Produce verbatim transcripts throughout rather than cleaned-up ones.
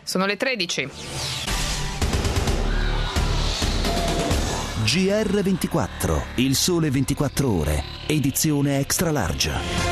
Sono le tredici. G R ventiquattro, il sole ventiquattro ore, edizione extra large.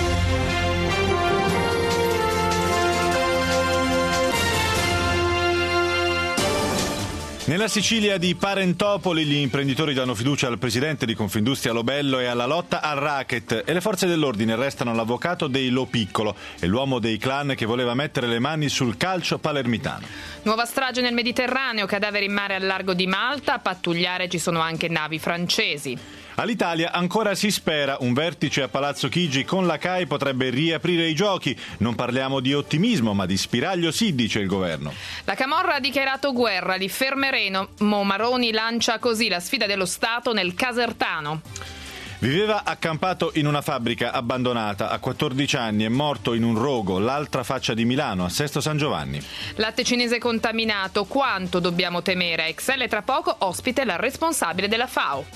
Nella Sicilia di Parentopoli gli imprenditori danno fiducia al presidente di Confindustria Lobello e alla lotta al racket, e le forze dell'ordine arrestano l'avvocato dei Lo Piccolo e l'uomo dei clan che voleva mettere le mani sul calcio palermitano. Nuova strage nel Mediterraneo, cadaveri in mare al largo di Malta, a pattugliare ci sono anche navi francesi. All'Italia ancora si spera, un vertice a Palazzo Chigi con la C A I potrebbe riaprire i giochi. Non parliamo di ottimismo, ma di spiraglio sì, dice il governo. La Camorra ha dichiarato guerra, li fermeremo. Maroni lancia così la sfida dello Stato nel Casertano. Viveva accampato in una fabbrica abbandonata, a quattordici anni è morto in un rogo, l'altra faccia di Milano, a Sesto San Giovanni. Latte cinese contaminato, quanto dobbiamo temere? A Excel tra poco ospite la responsabile della F A O.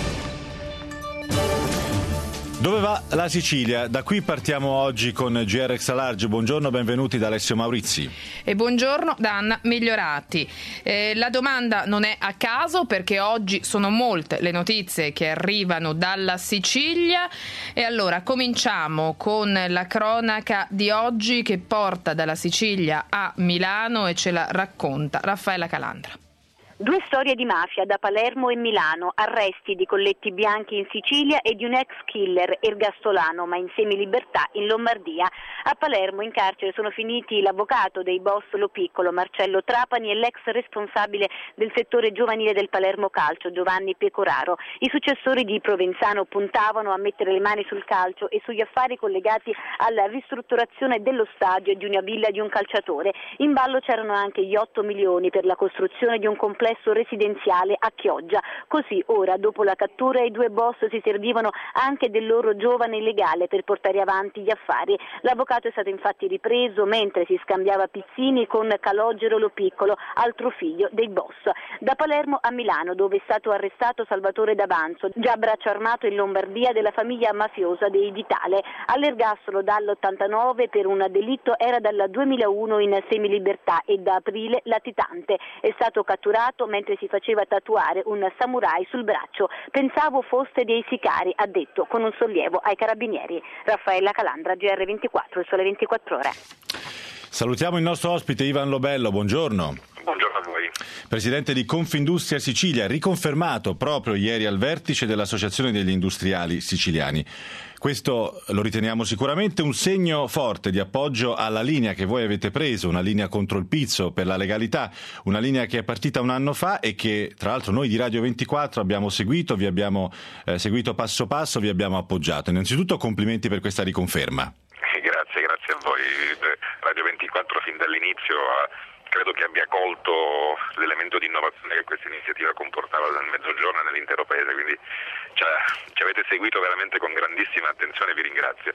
Dove va la Sicilia? Da qui partiamo oggi con G R Extra Large. Buongiorno, benvenuti da Alessio Maurizi. E buongiorno da Anna Migliorati. Eh, la domanda non è a caso, perché oggi sono molte le notizie che arrivano dalla Sicilia. E allora cominciamo con la cronaca di oggi che porta dalla Sicilia a Milano e ce la racconta Raffaella Calandra. Due storie di mafia da Palermo e Milano, arresti di colletti bianchi in Sicilia e di un ex killer ergastolano ma in semilibertà in Lombardia. A Palermo in carcere sono finiti l'avvocato dei boss Lo Piccolo, Marcello Trapani, e l'ex responsabile del settore giovanile del Palermo Calcio, Giovanni Pecoraro. I successori di Provenzano puntavano a mettere le mani sul calcio e sugli affari collegati alla ristrutturazione dello stadio e di una villa di un calciatore. In ballo c'erano anche gli otto milioni per la costruzione di un complesso residenziale a Chioggia. Così ora, dopo la cattura, i due boss si servivano anche del loro giovane legale per portare avanti gli affari. L'avvocato è stato infatti ripreso mentre si scambiava pizzini con Calogero Lo Piccolo, altro figlio dei boss. Da Palermo a Milano, dove è stato arrestato Salvatore D'Avanzo, già braccio armato in Lombardia della famiglia mafiosa dei Vitale. All'ergastolo dall'ottantanove per un delitto, era dal duemilauno in semilibertà e da aprile latitante. È stato catturato mentre si faceva tatuare un samurai sul braccio. Pensavo foste dei sicari, ha detto con un sollievo ai carabinieri. Raffaella Calandra, G R ventiquattro, il sole ventiquattro ore. Salutiamo il nostro ospite Ivan Lobello, buongiorno. Buongiorno a voi. Presidente di Confindustria Sicilia, riconfermato proprio ieri al vertice dell'Associazione degli Industriali Siciliani. Questo lo riteniamo sicuramente un segno forte di appoggio alla linea che voi avete preso, una linea contro il pizzo, per la legalità, una linea che è partita un anno fa e che tra l'altro noi di Radio ventiquattro abbiamo seguito, vi abbiamo eh, seguito passo passo, vi abbiamo appoggiato. Innanzitutto complimenti per questa riconferma. Grazie, grazie a voi. Radio ventiquattro fin dall'inizio ha credo che abbia colto l'elemento di innovazione che questa iniziativa comportava nel Mezzogiorno e nell'intero Paese, quindi cioè, ci avete seguito veramente con grandissima attenzione, vi ringrazio.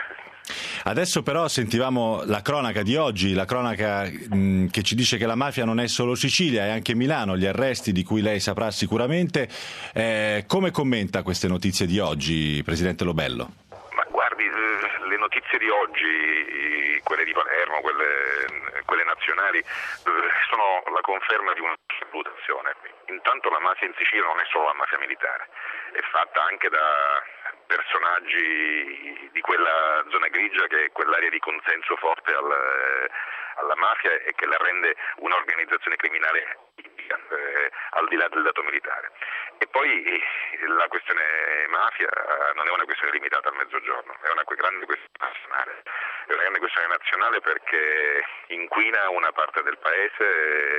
Adesso però sentivamo la cronaca di oggi, la cronaca mh, che ci dice che la mafia non è solo Sicilia, è anche Milano, gli arresti di cui lei saprà sicuramente. Eh, come commenta queste notizie di oggi, Presidente Lobello? Ma guardi, le notizie di oggi, quelle di Palermo, quelle, quelle nazionali, sono la conferma di una valutazione. Intanto la mafia in Sicilia non è solo la mafia militare, è fatta anche da personaggi di quella zona grigia che è quell'area di consenso forte al, alla mafia e che la rende un'organizzazione criminale eh, al di là del dato militare. E poi la questione mafia non è una questione limitata al Mezzogiorno, è una grande questione nazionale. È una grande questione nazionale perché inquina una parte del paese,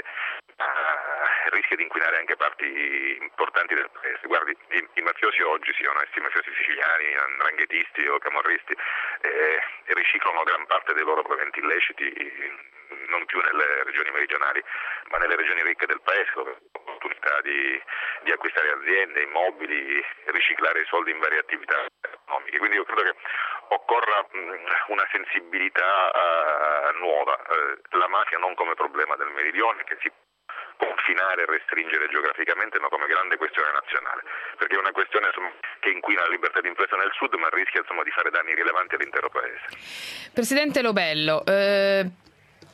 uh, rischia di inquinare anche parti importanti del paese. Guardi, i, i mafiosi oggi, siano essi mafiosi siciliani, andranghetisti o camorristi, eh, riciclano gran parte dei loro proventi illeciti non più nelle regioni meridionali, ma nelle regioni ricche del paese, dove hanno l'opportunità di, di acquistare aziende, immobili, riciclare i soldi in varie attività economiche. Quindi io credo che occorra mh, una sensibilità uh, nuova, uh, la mafia non come problema del meridione che si confinare e restringere geograficamente, ma come grande questione nazionale, perché è una questione insomma, che inquina la libertà di impresa nel sud, ma rischia insomma, di fare danni rilevanti all'intero paese. Presidente Lobello, eh...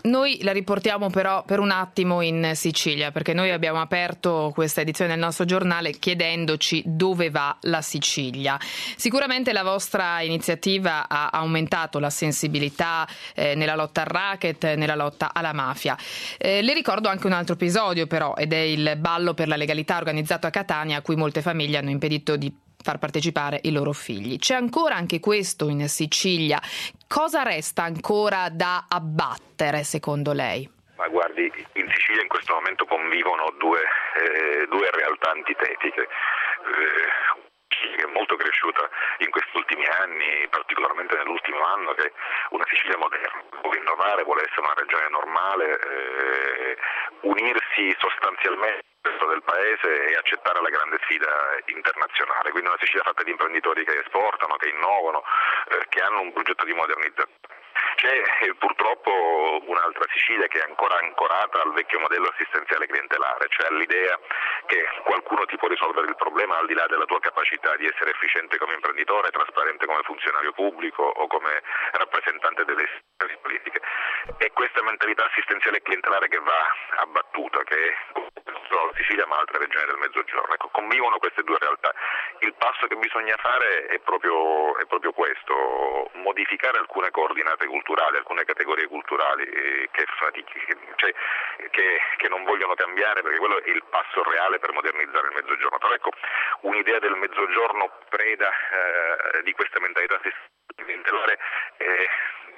Noi la riportiamo però per un attimo in Sicilia, perché noi abbiamo aperto questa edizione del nostro giornale chiedendoci dove va la Sicilia. Sicuramente la vostra iniziativa ha aumentato la sensibilità eh, nella lotta al racket, nella lotta alla mafia. Eh, le ricordo anche un altro episodio però, ed è il ballo per la legalità organizzato a Catania, a cui molte famiglie hanno impedito di far partecipare i loro figli. C'è ancora anche questo in Sicilia. Cosa resta ancora da abbattere secondo lei? Ma guardi, in Sicilia in questo momento convivono due, eh, due realtà antitetiche. Eh, è molto cresciuta in questi ultimi anni, particolarmente nell'ultimo anno, che è una Sicilia moderna, vuole innovare, vuole essere una regione normale, eh, unirsi sostanzialmente del paese e accettare la grande sfida internazionale, quindi una Sicilia fatta di imprenditori che esportano, che innovano, eh, che hanno un progetto di modernizzazione. C'è eh, purtroppo un'altra Sicilia che è ancora ancorata al vecchio modello assistenziale clientelare, cioè all'idea che qualcuno ti può risolvere il problema al di là della tua capacità di essere efficiente come imprenditore, trasparente come funzionario pubblico o come rappresentante delle istituzioni politiche. È questa mentalità assistenziale clientelare che va abbattuta, che è non la Sicilia ma altre regioni del Mezzogiorno. Ecco, convivono queste due realtà. Il passo che bisogna fare è proprio, è proprio questo, modificare alcune coordinate culturali, alcune categorie culturali eh, che, che, cioè, che, che non vogliono cambiare, perché quello è il passo reale per modernizzare il Mezzogiorno. Però ecco, un'idea del Mezzogiorno preda eh, di questa mentalità clientelare eh,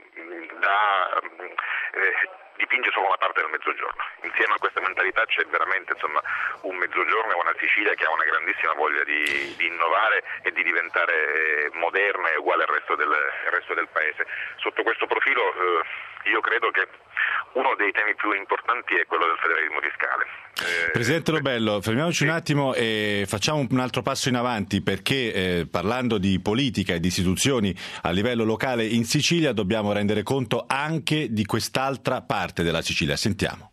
da eh, dipinge solo una parte del Mezzogiorno. Insieme a questa mentalità c'è veramente insomma un Mezzogiorno e una Sicilia che ha una grandissima voglia di, di innovare e di diventare moderna e uguale al resto del, al resto del paese. Sotto questo profilo eh, io credo che uno dei temi più importanti è quello del federalismo fiscale. Eh, Presidente Lo Bello, fermiamoci sì. un attimo e facciamo un altro passo in avanti, perché eh, parlando di politica e di istituzioni a livello locale in Sicilia dobbiamo rendere conto anche di quest'altra parte della Sicilia. Sentiamo.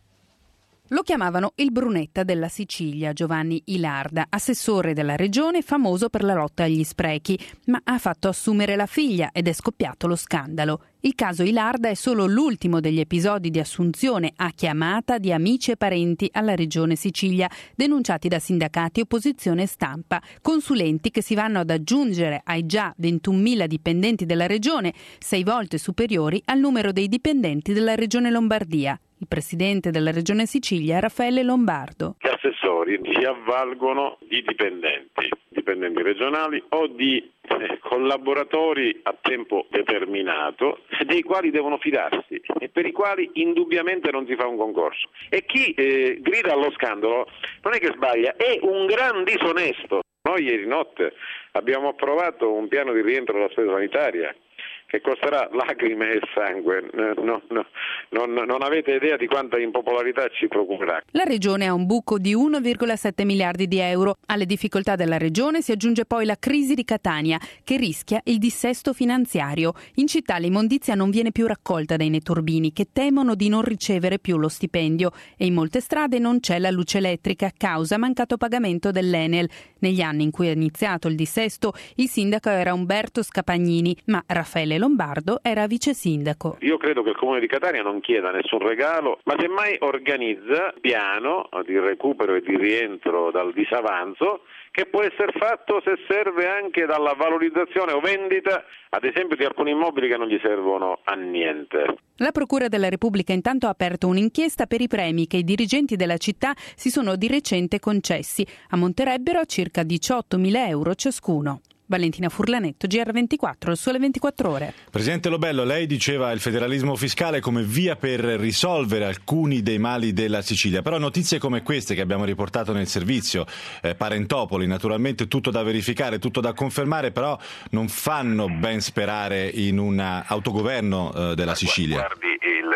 Lo chiamavano il Brunetta della Sicilia, Giovanni Ilarda, assessore della regione famoso per la lotta agli sprechi, ma ha fatto assumere la figlia ed è scoppiato lo scandalo. Il caso Ilarda è solo l'ultimo degli episodi di assunzione a chiamata di amici e parenti alla regione Sicilia, denunciati da sindacati, opposizione e stampa, consulenti che si vanno ad aggiungere ai già ventunomila dipendenti della regione, sei volte superiori al numero dei dipendenti della regione Lombardia. Il presidente della regione Sicilia, Raffaele Lombardo. Gli assessori si avvalgono di dipendenti, dipendenti regionali o di eh, collaboratori a tempo determinato, dei quali devono fidarsi e per i quali indubbiamente non si fa un concorso. E chi eh, grida allo scandalo non è che sbaglia, è un gran disonesto. Noi ieri notte abbiamo approvato un piano di rientro della spesa sanitaria che costerà lacrime e sangue, no, no, non, non avete idea di quanta impopolarità ci procurerà. La regione ha un buco di uno virgola sette miliardi di euro. Alle difficoltà della regione si aggiunge poi la crisi di Catania, che rischia il dissesto finanziario. In città l'immondizia non viene più raccolta dai netturbini, che temono di non ricevere più lo stipendio, e in molte strade non c'è la luce elettrica a causa mancato pagamento dell'Enel. Negli anni in cui è iniziato il dissesto, il sindaco era Umberto Scapagnini, ma Raffaele Lombardo era vice sindaco. Io credo che il Comune di Catania non chieda nessun regalo, ma semmai organizza un piano di recupero e di rientro dal disavanzo che può essere fatto, se serve, anche dalla valorizzazione o vendita, ad esempio, di alcuni immobili che non gli servono a niente. La Procura della Repubblica intanto ha aperto un'inchiesta per i premi che i dirigenti della città si sono di recente concessi. Ammonterebbero a circa diciottomila euro ciascuno. Valentina Furlanetto, G R ventiquattro, il Sole ventiquattro Ore. Presidente Lo Bello, lei diceva il federalismo fiscale come via per risolvere alcuni dei mali della Sicilia, però notizie come queste che abbiamo riportato nel servizio, eh, Parentopoli, naturalmente tutto da verificare, tutto da confermare, però non fanno ben sperare in un autogoverno eh, della Sicilia. Guardi, il,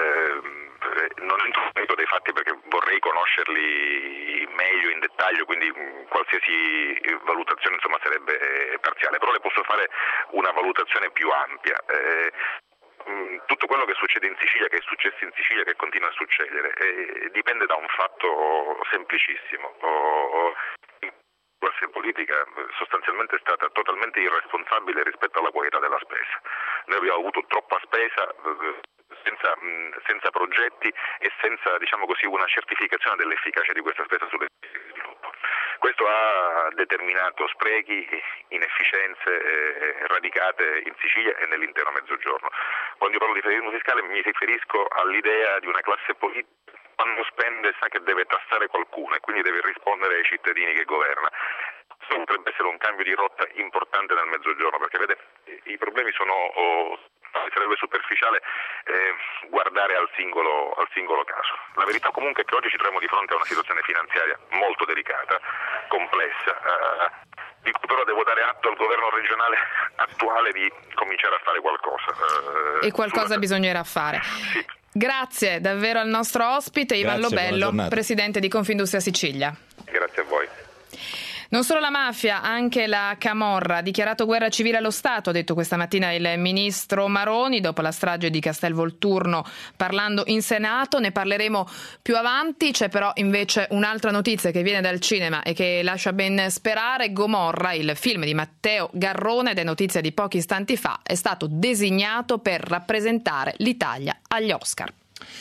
eh, non entro nel merito dei fatti perché vorrei conoscerli meglio in dettaglio, quindi qualsiasi valutazione insomma sarebbe parziale, però le posso fare una valutazione più ampia. Eh, tutto quello che succede in Sicilia, che è successo in Sicilia, che continua a succedere, eh, dipende da un fatto semplicissimo. O, la classe politica sostanzialmente è stata totalmente irresponsabile rispetto alla qualità della spesa. Noi abbiamo avuto troppa spesa senza senza progetti e senza, diciamo così, una certificazione dell'efficacia di questa spesa sulle sviluppo. Questo ha determinato sprechi, inefficienze eh, radicate in Sicilia e nell'intero Mezzogiorno. Quando io parlo di federalismo fiscale mi riferisco all'idea di una classe politica che quando spende sa che deve tassare qualcuno e quindi deve rispondere ai cittadini che governa. Questo potrebbe essere un cambio di rotta importante nel Mezzogiorno, perché vede, i problemi sono... Oh, sarebbe superficiale eh, guardare al singolo, al singolo caso. La verità comunque è che oggi ci troviamo di fronte a una situazione finanziaria molto delicata, complessa, eh, di cui però devo dare atto al governo regionale attuale di cominciare a fare qualcosa. Eh, e qualcosa sulla... bisognerà fare. Sì. Grazie davvero al nostro ospite Ivan Lobello, presidente di Confindustria Sicilia. Grazie a voi. Non solo la mafia, anche la camorra ha dichiarato guerra civile allo Stato, ha detto questa mattina il ministro Maroni dopo la strage di Castelvolturno parlando in Senato. Ne parleremo più avanti. C'è però invece un'altra notizia che viene dal cinema e che lascia ben sperare. Gomorra, il film di Matteo Garrone, ed è notizia di pochi istanti fa, è stato designato per rappresentare l'Italia agli Oscar.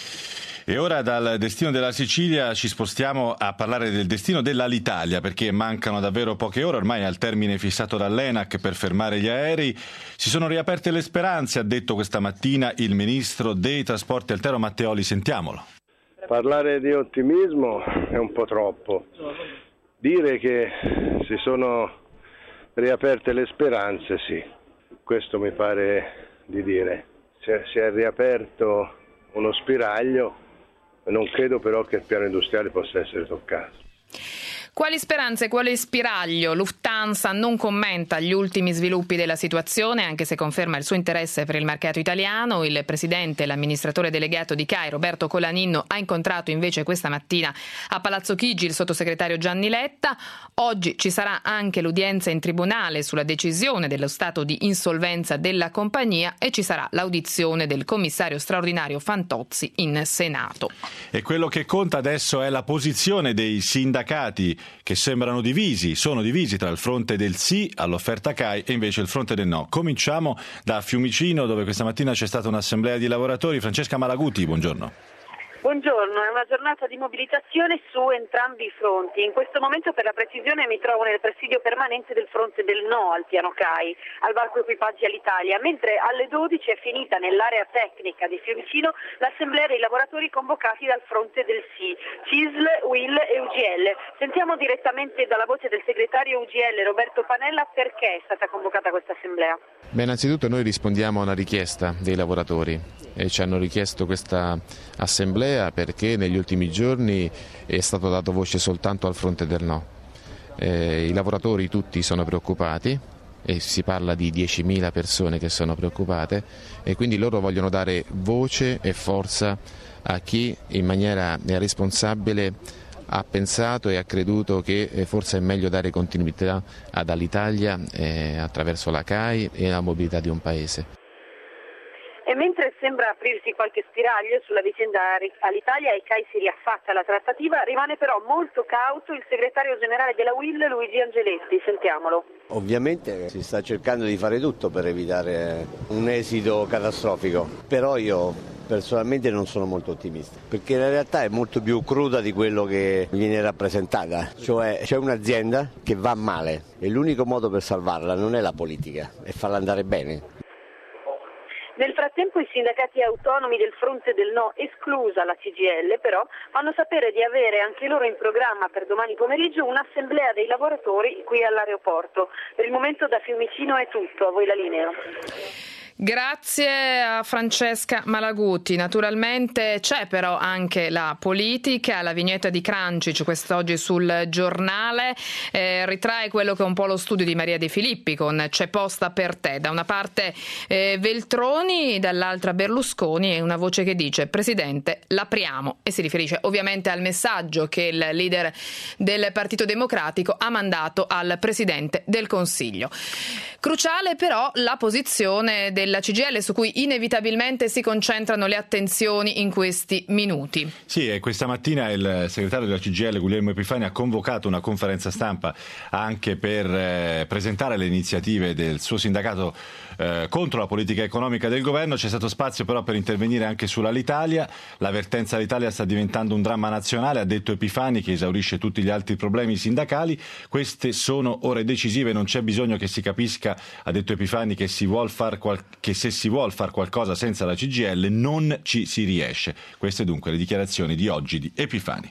E ora dal destino della Sicilia ci spostiamo a parlare del destino dell'Alitalia, perché mancano davvero poche ore ormai al termine fissato dall'ENAC per fermare gli aerei. Si sono riaperte le speranze, ha detto questa mattina il ministro dei trasporti Altero Matteoli. Sentiamolo. Parlare di ottimismo è un po' troppo. Dire che si sono riaperte le speranze, sì, questo mi pare di dire. Si è, si è riaperto uno spiraglio. Non credo però che il piano industriale possa essere toccato. Quali speranze, quale spiraglio? Lufthansa non commenta gli ultimi sviluppi della situazione, anche se conferma il suo interesse per il mercato italiano. Il presidente e l'amministratore delegato di C A I, Roberto Colaninno, ha incontrato invece questa mattina a Palazzo Chigi il sottosegretario Gianni Letta. Oggi ci sarà anche l'udienza in tribunale sulla decisione dello stato di insolvenza della compagnia e ci sarà l'audizione del commissario straordinario Fantozzi in Senato. E quello che conta adesso è la posizione dei sindacati, che sembrano divisi, sono divisi tra il fronte del sì all'offerta C A I e invece il fronte del no. Cominciamo da Fiumicino, dove questa mattina c'è stata un'assemblea di lavoratori. Francesca Malaguti, buongiorno. Buongiorno, è una giornata di mobilitazione su entrambi i fronti. In questo momento, per la precisione, mi trovo nel presidio permanente del fronte del no al piano C A I, al varco equipaggi all'Italia, mentre alle dodici è finita nell'area tecnica di Fiumicino l'assemblea dei lavoratori convocati dal fronte del sì, C I S L, U I L e U G L. Sentiamo direttamente dalla voce del segretario U G L Roberto Panella perché è stata convocata questa assemblea. Beh, innanzitutto noi rispondiamo a una richiesta dei lavoratori e ci hanno richiesto questa assemblea perché negli ultimi giorni è stato dato voce soltanto al fronte del no. Eh, I lavoratori tutti sono preoccupati e si parla di diecimila persone che sono preoccupate e quindi loro vogliono dare voce e forza a chi in maniera responsabile ha pensato e ha creduto che forse è meglio dare continuità ad Alitalia eh, attraverso la C A I e la mobilità di un paese. E mentre sembra aprirsi qualche spiraglio sulla vicenda Alitalia e C A I si riaffatta alla trattativa, rimane però molto cauto il segretario generale della U I L Luigi Angeletti. Sentiamolo. Ovviamente si sta cercando di fare tutto per evitare un esito catastrofico, però io personalmente non sono molto ottimista, perché la realtà è molto più cruda di quello che viene rappresentata, cioè c'è un'azienda che va male e l'unico modo per salvarla non è la politica, è farla andare bene. Nel frattempo i sindacati autonomi del fronte del no, esclusa la C G I L, però fanno sapere di avere anche loro in programma per domani pomeriggio un'assemblea dei lavoratori qui all'aeroporto. Per il momento da Fiumicino è tutto, a voi la linea. Grazie a Francesca Malaguti. Naturalmente c'è però anche la politica, la vignetta di Crancic quest'oggi sul Giornale eh, ritrae quello che è un po' lo studio di Maria De Filippi con C'è posta per te. Da una parte eh, Veltroni, dall'altra Berlusconi e una voce che dice Presidente, l'apriamo, e si riferisce ovviamente al messaggio che il leader del Partito Democratico ha mandato al Presidente del Consiglio. Cruciale però la posizione del la C G I L su cui inevitabilmente si concentrano le attenzioni in questi minuti. Sì, e questa mattina il segretario della C G I L Guglielmo Epifani ha convocato una conferenza stampa anche per eh, presentare le iniziative del suo sindacato eh, contro la politica economica del governo. C'è stato spazio però per intervenire anche sull'Alitalia. L'avvertenza all'Italia sta diventando un dramma nazionale, ha detto Epifani, che esaurisce tutti gli altri problemi sindacali. Queste sono ore decisive, non c'è bisogno che si capisca, ha detto Epifani, che, si vuol far qual- che se si vuol fare qualcosa senza la C G I L non ci si riesce. Queste dunque le dichiarazioni di oggi di Epifani.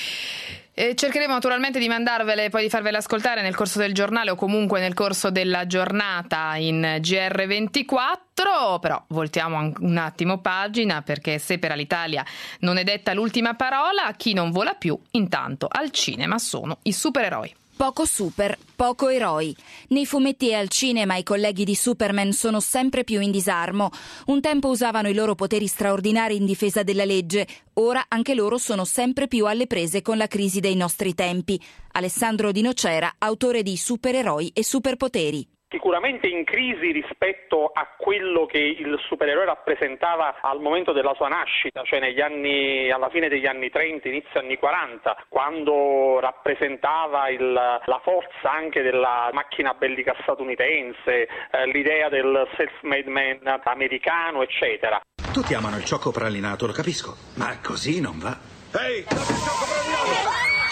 E cercheremo naturalmente di mandarvele e poi di farvele ascoltare nel corso del giornale o comunque nel corso della giornata in G R ventiquattro, però voltiamo un attimo pagina, perché se per Alitalia non è detta l'ultima parola, chi non vola più intanto al cinema sono i supereroi. Poco super, poco eroi. Nei fumetti e al cinema i colleghi di Superman sono sempre più in disarmo. Un tempo usavano i loro poteri straordinari in difesa della legge, ora anche loro sono sempre più alle prese con la crisi dei nostri tempi. Alessandro Di Nocera, autore di Supereroi e superpoteri. Sicuramente in crisi rispetto a quello che il supereroe rappresentava al momento della sua nascita, cioè negli anni, alla fine degli anni trenta, inizio anni quaranta, quando rappresentava il, la forza anche della macchina bellica statunitense, eh, l'idea del self-made man americano, eccetera. Tutti amano il ciocco pralinato, lo capisco, ma così non va. Ehi, ciocco pralinato!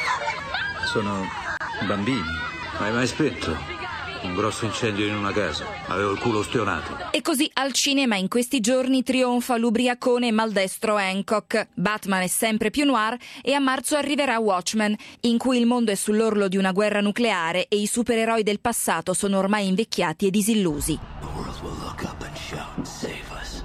Sono bambini, hai mai spento? Un grosso incendio in una casa. Avevo il culo stionato. E così al cinema in questi giorni trionfa l'ubriacone e maldestro Hancock. Batman è sempre più noir e a marzo arriverà Watchmen, in cui il mondo è sull'orlo di una guerra nucleare e i supereroi del passato sono ormai invecchiati e disillusi. The world will look up and shout, save us.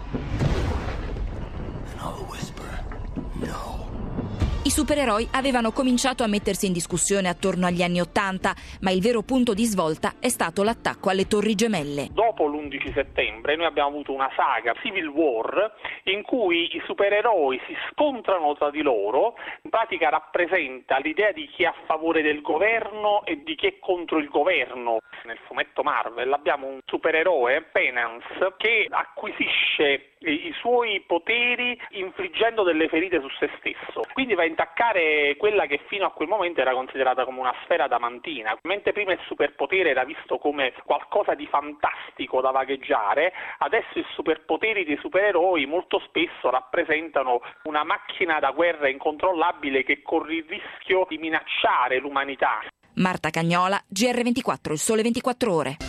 And I'll whisper, no. I supereroi avevano cominciato a mettersi in discussione attorno agli anni Ottanta, ma il vero punto di svolta è stato l'attacco alle Torri Gemelle. Dopo l'undici settembre noi abbiamo avuto una saga, Civil War, in cui i supereroi si scontrano tra di loro, in pratica rappresenta l'idea di chi è a favore del governo e di chi è contro il governo. Nel fumetto Marvel abbiamo un supereroe, Penance, che acquisisce i suoi poteri infliggendo delle ferite su se stesso, quindi va a intaccare quella che fino a quel momento era considerata come una sfera adamantina. Mentre prima il superpotere era visto come qualcosa di fantastico da vagheggiare, adesso i superpoteri dei supereroi molto spesso rappresentano una macchina da guerra incontrollabile che corre il rischio di minacciare l'umanità. Marta Cagnola, G R ventiquattro, il sole ventiquattro ore.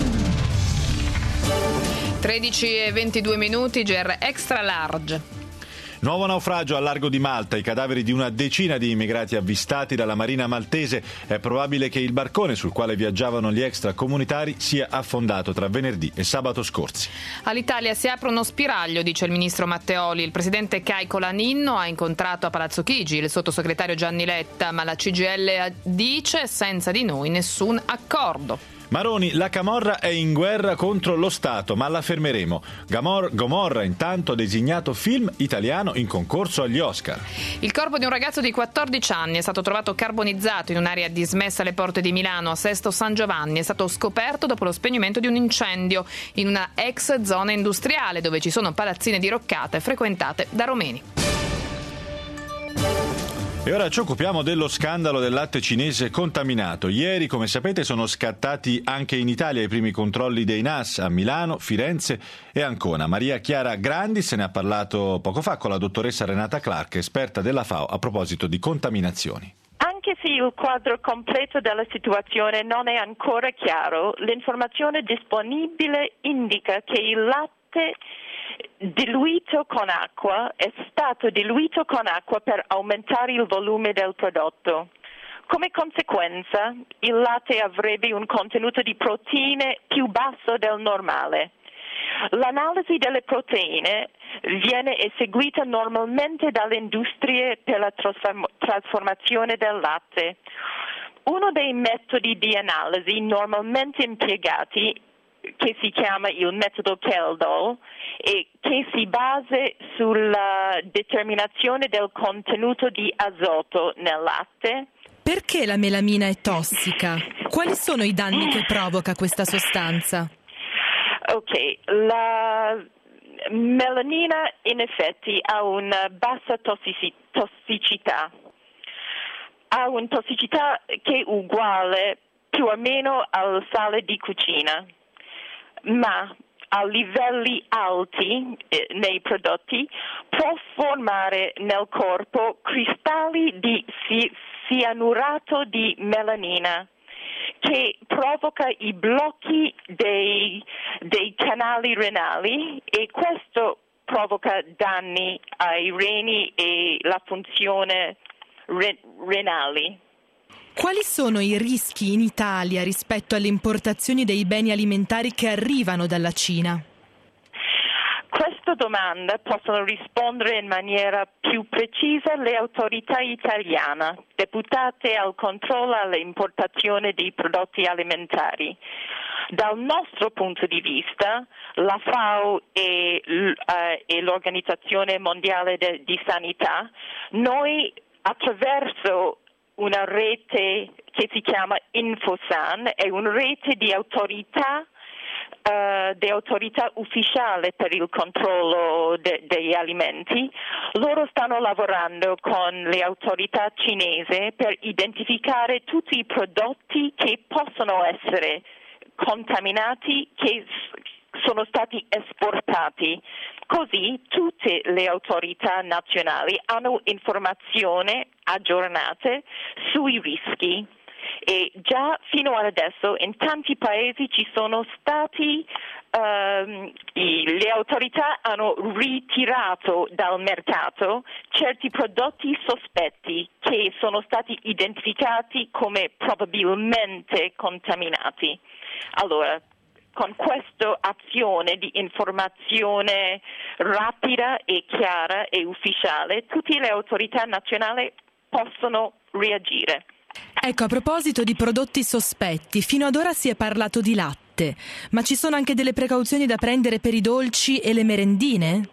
tredici e ventidue minuti, G R Extra Large. Nuovo naufragio al largo di Malta, i cadaveri di una decina di immigrati avvistati dalla marina maltese. È probabile che il barcone sul quale viaggiavano gli extracomunitari sia affondato tra venerdì e sabato scorsi. All'Italia si apre uno spiraglio, dice il ministro Matteoli. Il presidente Caico Laninno ha incontrato a Palazzo Chigi il sottosegretario Gianni Letta, ma la C G I L dice senza di noi nessun accordo. Maroni, la Camorra è in guerra contro lo Stato, ma la fermeremo. Gamor- Gomorra intanto designato film italiano in concorso agli Oscar. Il corpo di un ragazzo di quattordici anni è stato trovato carbonizzato in un'area dismessa alle porte di Milano, a Sesto San Giovanni. È stato scoperto dopo lo spegnimento di un incendio in una ex zona industriale dove ci sono palazzine diroccate frequentate da romeni. E ora ci occupiamo dello scandalo del latte cinese contaminato. Ieri, come sapete, sono scattati anche in Italia i primi controlli dei N A S a Milano, Firenze e Ancona. Maria Chiara Grandi se ne ha parlato poco fa con la dottoressa Renata Clark, esperta della F A O a proposito di contaminazioni. Anche se il quadro completo della situazione non è ancora chiaro, l'informazione disponibile indica che il latte diluito con acqua è stato diluito con acqua per aumentare il volume del prodotto. Come conseguenza, il latte avrebbe un contenuto di proteine più basso del normale. L'analisi delle proteine viene eseguita normalmente dalle industrie per la trasformazione del latte. Uno dei metodi di analisi normalmente impiegati, che si chiama il metodo Keldo e che si basa sulla determinazione del contenuto di azoto nel latte. Perché la melamina è tossica? Quali sono i danni che provoca questa sostanza? Ok, la melanina in effetti ha una bassa tossici- tossicità, ha una tossicità che è uguale più o meno al sale di cucina. Ma a livelli alti eh, nei prodotti può formare nel corpo cristalli di si- cianurato di melanina, che provoca i blocchi dei, dei canali renali, e questo provoca danni ai reni e la funzione re- renali. Quali sono i rischi in Italia rispetto alle importazioni dei beni alimentari che arrivano dalla Cina? Questa domanda possono rispondere in maniera più precisa le autorità italiane, deputate al controllo alle importazioni di prodotti alimentari. Dal nostro punto di vista, la FAO e, uh, e l'Organizzazione Mondiale de, di Sanità, noi attraverso una rete che si chiama Infosan, è una rete di autorità Uh, di autorità ufficiale per il controllo de- degli alimenti. Loro stanno lavorando con le autorità cinesi per identificare tutti i prodotti che possono essere contaminati, che s- sono stati esportati. Così tutte le autorità nazionali hanno informazioni aggiornate sui rischi. E già fino ad adesso in tanti paesi ci sono stati, um, i, le autorità hanno ritirato dal mercato certi prodotti sospetti che sono stati identificati come probabilmente contaminati. Allora, con questa azione di informazione rapida e chiara e ufficiale, tutte le autorità nazionali possono reagire. Ecco, a proposito di prodotti sospetti, fino ad ora si è parlato di latte, ma ci sono anche delle precauzioni da prendere per i dolci e le merendine?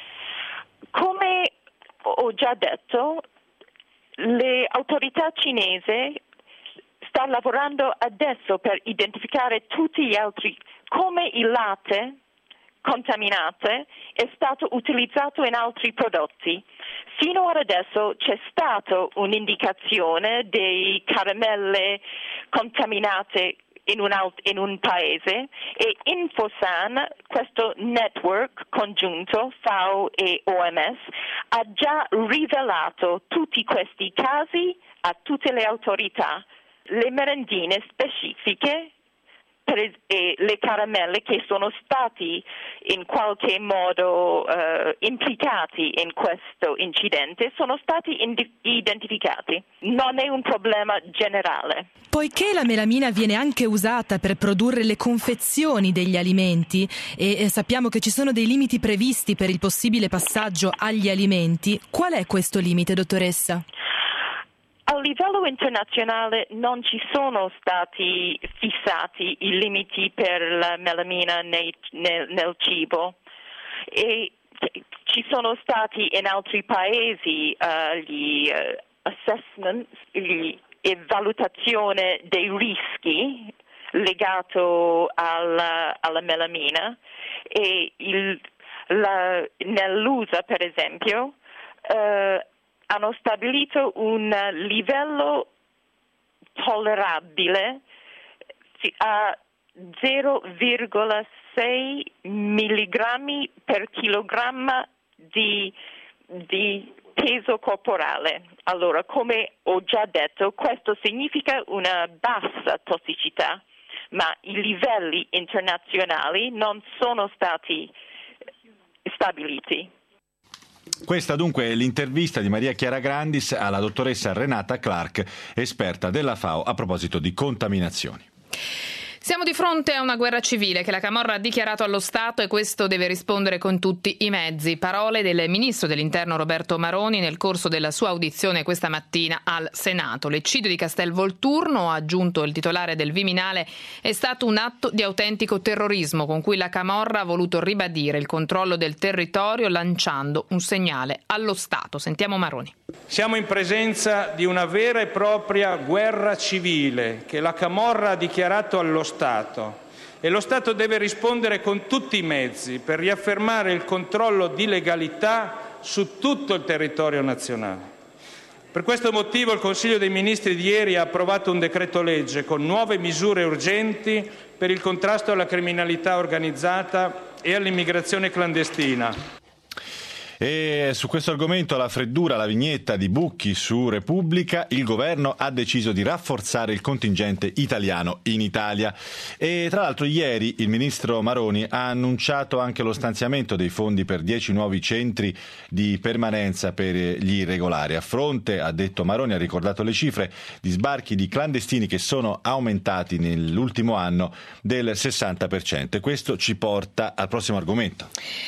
Come ho già detto, le autorità cinesi stanno lavorando adesso per identificare tutti gli altri, come il latte contaminate è stato utilizzato in altri prodotti. Fino ad adesso c'è stata un'indicazione dei caramelle contaminate in un, alt- in un paese, e Infosan, questo network congiunto FAO e O M S, ha già rivelato tutti questi casi a tutte le autorità. Le merendine specifiche e le caramelle che sono stati in qualche modo uh, implicati in questo incidente sono stati indi- identificati. Non è un problema generale. Poiché la melamina viene anche usata per produrre le confezioni degli alimenti e, e sappiamo che ci sono dei limiti previsti per il possibile passaggio agli alimenti, qual è questo limite, dottoressa? A livello internazionale non ci sono stati fissati i limiti per la melamina nei, nel, nel cibo, e ci sono stati in altri paesi uh, gli uh, assessments, gli, e valutazione dei rischi legato alla, alla melamina, e il, la, nell'U S A per esempio uh, hanno stabilito un livello tollerabile a zero virgola sei milligrammi per chilogramma di, di peso corporale. Allora, come ho già detto, questo significa una bassa tossicità, ma i livelli internazionali non sono stati stabiliti. Questa dunque è l'intervista di Maria Chiara Grandis alla dottoressa Renata Clark, esperta della FAO a proposito di contaminazioni. Siamo di fronte a una guerra civile che la Camorra ha dichiarato allo Stato, e questo deve rispondere con tutti i mezzi. Parole del ministro dell'Interno Roberto Maroni nel corso della sua audizione questa mattina al Senato. L'eccidio di Castelvolturno, ha aggiunto il titolare del Viminale, è stato un atto di autentico terrorismo con cui la Camorra ha voluto ribadire il controllo del territorio lanciando un segnale allo Stato. Sentiamo Maroni. Siamo in presenza di una vera e propria guerra civile che la Camorra ha dichiarato allo Stato, e lo Stato deve rispondere con tutti i mezzi per riaffermare il controllo di legalità su tutto il territorio nazionale. Per questo motivo il Consiglio dei Ministri di ieri ha approvato un decreto legge con nuove misure urgenti per il contrasto alla criminalità organizzata e all'immigrazione clandestina. E su questo argomento, la freddura, la vignetta di Bucchi su Repubblica, il governo ha deciso di rafforzare il contingente italiano in Italia. E tra l'altro ieri il ministro Maroni ha annunciato anche lo stanziamento dei fondi per dieci nuovi centri di permanenza per gli irregolari. A fronte, ha detto Maroni, ha ricordato le cifre, di sbarchi di clandestini che sono aumentati nell'ultimo anno del sessanta per cento. E questo ci porta al prossimo argomento.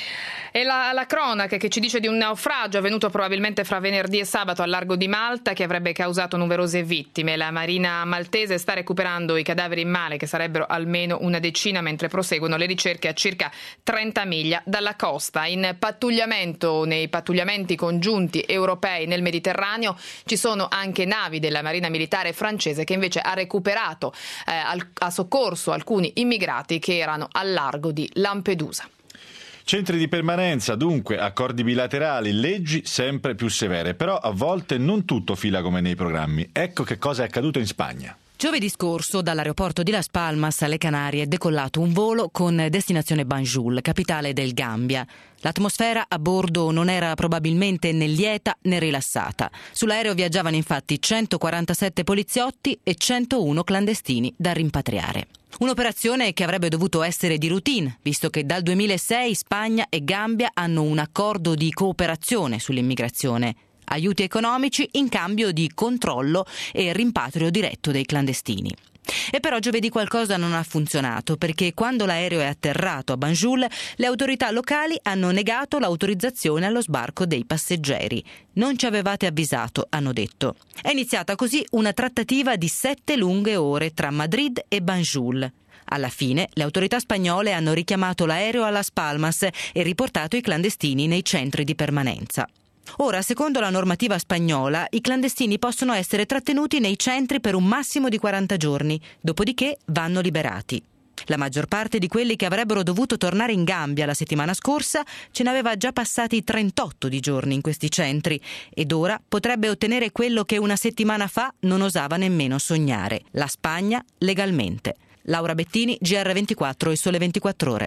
E la, la cronaca che ci dice di un naufragio avvenuto probabilmente fra venerdì e sabato al largo di Malta che avrebbe causato numerose vittime. La Marina maltese sta recuperando i cadaveri in mare, che sarebbero almeno una decina, mentre proseguono le ricerche a circa trenta miglia dalla costa. In pattugliamento, nei pattugliamenti congiunti europei nel Mediterraneo, ci sono anche navi della Marina militare francese che invece ha recuperato, eh, al, ha soccorso alcuni immigrati che erano al largo di Lampedusa. Centri di permanenza, dunque, accordi bilaterali, leggi sempre più severe, però a volte non tutto fila come nei programmi. Ecco che cosa è accaduto in Spagna. Giovedì scorso dall'aeroporto di Las Palmas alle Canarie è decollato un volo con destinazione Banjul, capitale del Gambia. L'atmosfera a bordo non era probabilmente né lieta né rilassata. Sull'aereo viaggiavano infatti centoquarantasette poliziotti e centouno clandestini da rimpatriare. Un'operazione che avrebbe dovuto essere di routine, visto che dal duemilasei Spagna e Gambia hanno un accordo di cooperazione sull'immigrazione. Aiuti economici in cambio di controllo e rimpatrio diretto dei clandestini. E però giovedì qualcosa non ha funzionato, perché quando l'aereo è atterrato a Banjul le autorità locali hanno negato l'autorizzazione allo sbarco dei passeggeri. Non ci avevate avvisato, hanno detto. È iniziata così una trattativa di sette lunghe ore tra Madrid e Banjul. Alla fine le autorità spagnole hanno richiamato l'aereo a Las Palmas e riportato i clandestini nei centri di permanenza. Ora, secondo la normativa spagnola, i clandestini possono essere trattenuti nei centri per un massimo di quaranta giorni, dopodiché vanno liberati. La maggior parte di quelli che avrebbero dovuto tornare in Gambia la settimana scorsa ce ne aveva già passati trentotto di giorni in questi centri ed ora potrebbe ottenere quello che una settimana fa non osava nemmeno sognare: la Spagna legalmente. Laura Bettini, G R ventiquattro e Sole ventiquattro Ore.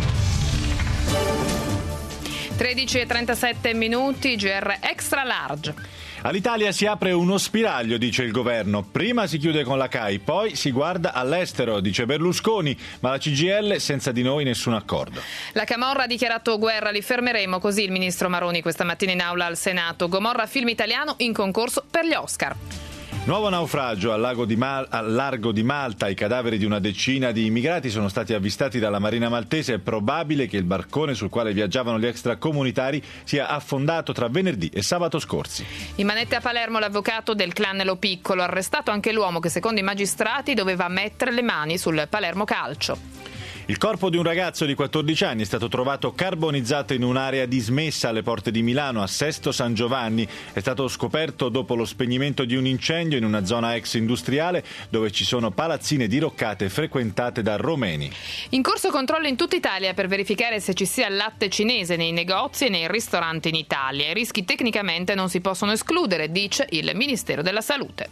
tredici e trentasette minuti, G R Extra Large. All'Italia si apre uno spiraglio, dice il governo. Prima si chiude con la C A I, poi si guarda all'estero, dice Berlusconi, ma la C G I L senza di noi nessun accordo. La Camorra ha dichiarato guerra, li fermeremo, così il ministro Maroni questa mattina in aula al Senato. Gomorra film italiano in concorso per gli Oscar. Nuovo naufragio al, lago di Mal- al largo di Malta. I cadaveri di una decina di immigrati sono stati avvistati dalla Marina maltese. È probabile che il barcone sul quale viaggiavano gli extracomunitari sia affondato tra venerdì e sabato scorsi. In manette a Palermo l'avvocato del clan Lo Piccolo, arrestato anche l'uomo che secondo i magistrati doveva mettere le mani sul Palermo Calcio. Il corpo di un ragazzo di quattordici anni è stato trovato carbonizzato in un'area dismessa alle porte di Milano, a Sesto San Giovanni. È stato scoperto dopo lo spegnimento di un incendio in una zona ex industriale dove ci sono palazzine diroccate frequentate da romeni. In corso controllo in tutta Italia per verificare se ci sia latte cinese nei negozi e nei ristoranti in Italia. I rischi tecnicamente non si possono escludere, dice il Ministero della Salute.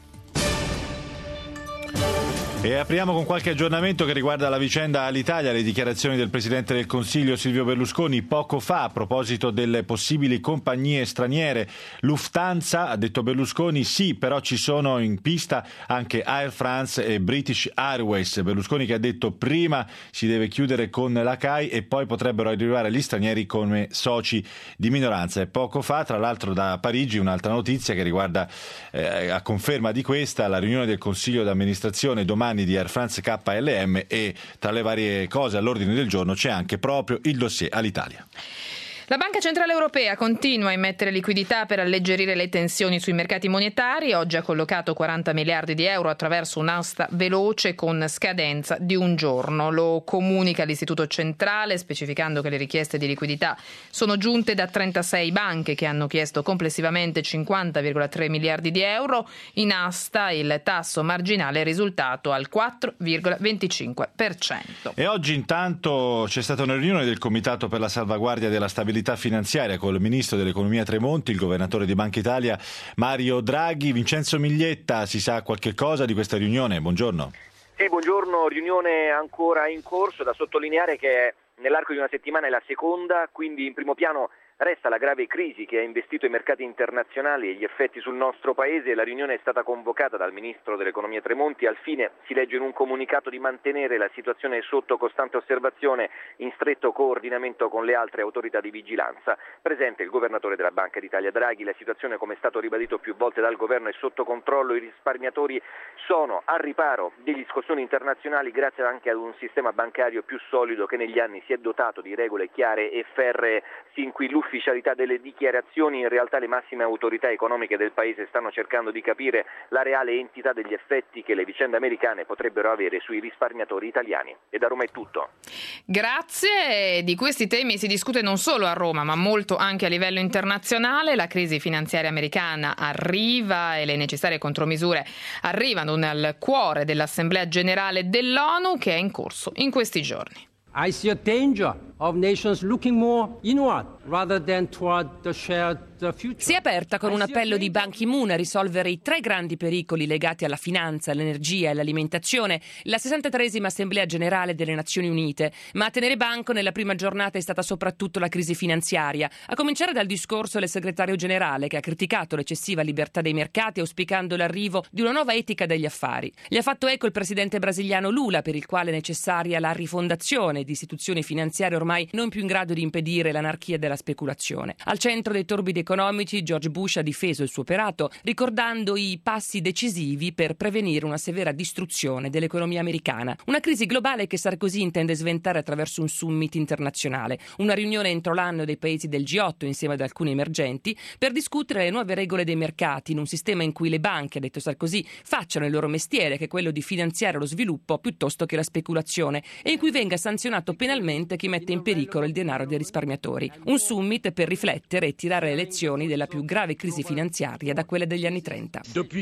E apriamo con qualche aggiornamento che riguarda la vicenda all'Italia, le dichiarazioni del Presidente del Consiglio Silvio Berlusconi poco fa a proposito delle possibili compagnie straniere. Lufthansa, ha detto Berlusconi, sì, però ci sono in pista anche Air France e British Airways. Berlusconi che ha detto prima si deve chiudere con la C A I e poi potrebbero arrivare gli stranieri come soci di minoranza. E poco fa, tra l'altro da Parigi, un'altra notizia che riguarda, eh, a conferma di questa, la riunione del Consiglio d'amministrazione domani di Air France K L M, e tra le varie cose all'ordine del giorno c'è anche proprio il dossier all'Italia. La Banca Centrale Europea continua a immettere liquidità per alleggerire le tensioni sui mercati monetari. Oggi ha collocato quaranta miliardi di euro attraverso un'asta veloce con scadenza di un giorno. Lo comunica l'Istituto Centrale, specificando che le richieste di liquidità sono giunte da trentasei banche che hanno chiesto complessivamente cinquanta virgola tre miliardi di euro. In asta il tasso marginale è risultato al quattro virgola venticinque per cento. E oggi intanto c'è stata una riunione del Comitato per la salvaguardia della stabilità stabilità finanziaria con il ministro dell'economia Tremonti, il governatore di Banca Italia Mario Draghi. Vincenzo Miglietta, si sa qualche cosa di questa riunione? Buongiorno. Sì, buongiorno, riunione ancora in corso, da sottolineare che nell'arco di una settimana è la seconda, quindi in primo piano resta la grave crisi che ha investito i mercati internazionali e gli effetti sul nostro paese. La riunione è stata convocata dal ministro dell'economia Tremonti al fine, si legge in un comunicato, di mantenere la situazione sotto costante osservazione in stretto coordinamento con le altre autorità di vigilanza. Presente il governatore della Banca d'Italia Draghi. La situazione, come è stato ribadito più volte dal governo, è sotto controllo. I risparmiatori sono al riparo degli scossoni internazionali grazie anche ad un sistema bancario più solido che negli anni si è dotato di regole chiare e ferree, sin qui l'ufficialità delle dichiarazioni. In realtà le massime autorità economiche del paese stanno cercando di capire la reale entità degli effetti che le vicende americane potrebbero avere sui risparmiatori italiani. E da Roma è tutto. Grazie. Di questi temi si discute non solo a Roma, ma molto anche a livello internazionale. La crisi finanziaria americana arriva e le necessarie contromisure arrivano nel cuore dell'Assemblea Generale dell'ONU, che è in corso in questi giorni. I see a danger of nations looking more inward rather than toward the shared future. Si è aperta con un appello di Ban Ki-moon a risolvere i tre grandi pericoli legati alla finanza, all'energia e all'alimentazione, la sessantatreesima Assemblea Generale delle Nazioni Unite. Ma a tenere banco nella prima giornata è stata soprattutto la crisi finanziaria, a cominciare dal discorso del segretario generale, che ha criticato l'eccessiva libertà dei mercati auspicando l'arrivo di una nuova etica degli affari. Gli ha fatto eco il presidente brasiliano Lula, per il quale è necessaria la rifondazione di istituzioni finanziarie ormai non più in grado di impedire l'anarchia della speculazione. Al centro dei torbidi economici, George Bush ha difeso il suo operato, ricordando i passi decisivi per prevenire una severa distruzione dell'economia americana. Una crisi globale che Sarkozy intende sventare attraverso un summit internazionale, una riunione entro l'anno dei paesi del G otto insieme ad alcuni emergenti per discutere le nuove regole dei mercati in un sistema in cui le banche, ha detto Sarkozy, facciano il loro mestiere, che è quello di finanziare lo sviluppo piuttosto che la speculazione, e in cui venga sanzionato penalmente chi mette in pericolo il denaro dei risparmiatori. Un summit per riflettere e tirare le lezioni della più grave crisi finanziaria da quelle degli anni trenta.